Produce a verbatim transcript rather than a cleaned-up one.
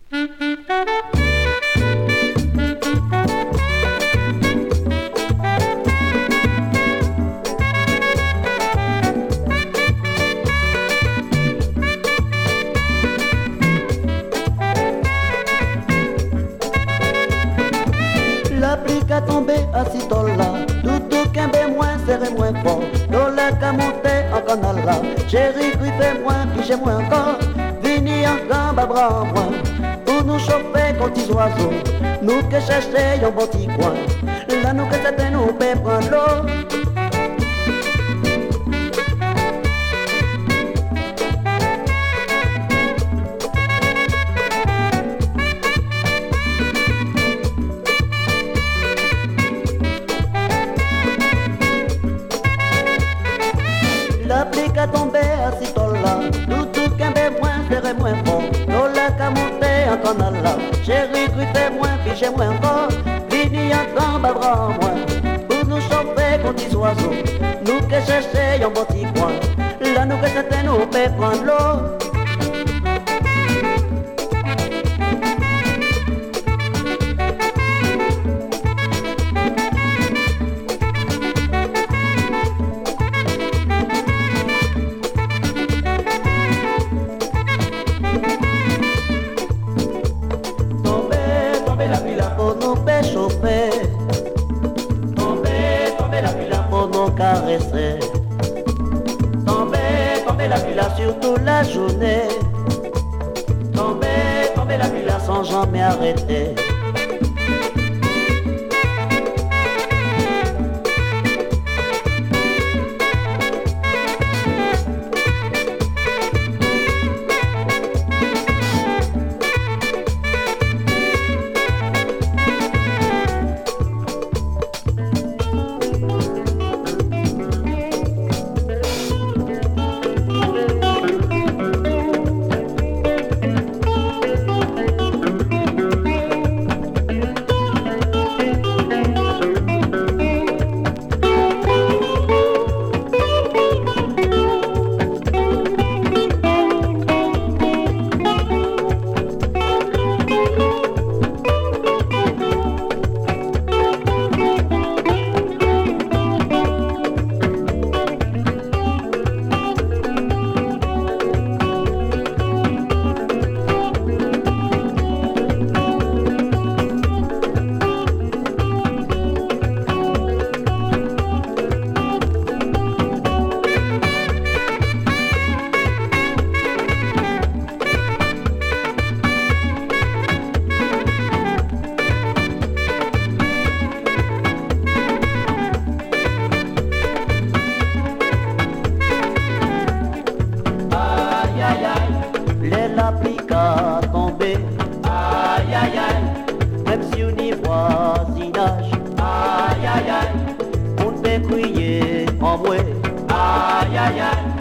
L'applique a tombé à six dollars. Tout tout qu'un moins serré moins fort. Dollar qu'à monter en canal là. Chéri griffé moins, pichet moins encore. Vini en gambe à bras en moins. Pour nous chauffer contre les oiseaux. Nous que chercher un bon petit coin. Là nous que c'était nous peut prendre l'eau. L'applique a tombé à six dollars. Tout tout qu'un moins serré moins fort. Dollar qu'à monter en canal là. Chéri griffé moins, pichet moins encore. Vini en gambe à bras en moins. Pour nous chauffer contre les oiseaux. Nous que chercher un bon petit coin. Là nous que c'était nous peut prendre l'eau. Chauffer, tomber, tomber la villa pour nous caresser, tomber, tomber la villa surtout la journée, tomber, tomber la villa sans jamais arrêter. L'applique a tombé, aïe aïe aïe, même si on y voisinage, aïe aïe aïe, on peut crier en moi, aïe aïe aïe.